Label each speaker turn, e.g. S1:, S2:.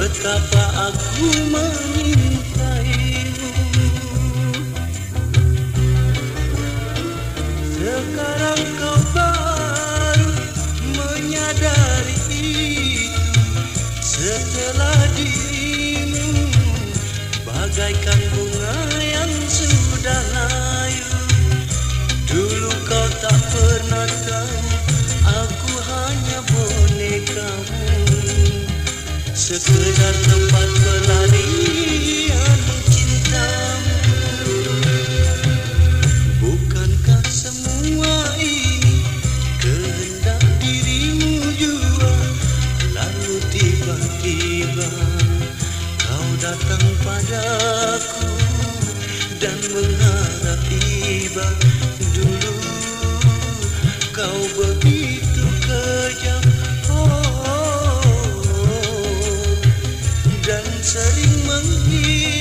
S1: betapa aku menyintaimu. Sekarang kau baru menyadari itu, setelah dirimu bagaikan bunga yang sudah layu. Dulu kau tak pernah tahu aku hanya bonekamu, sekedar tempat pelarian cintamu. Bukankah semua ini kehendak dirimu jua? Lalu tiba-tiba kau datang padaku dan mengharap tiba. Dulu kau begitu kejam, dan sering menghina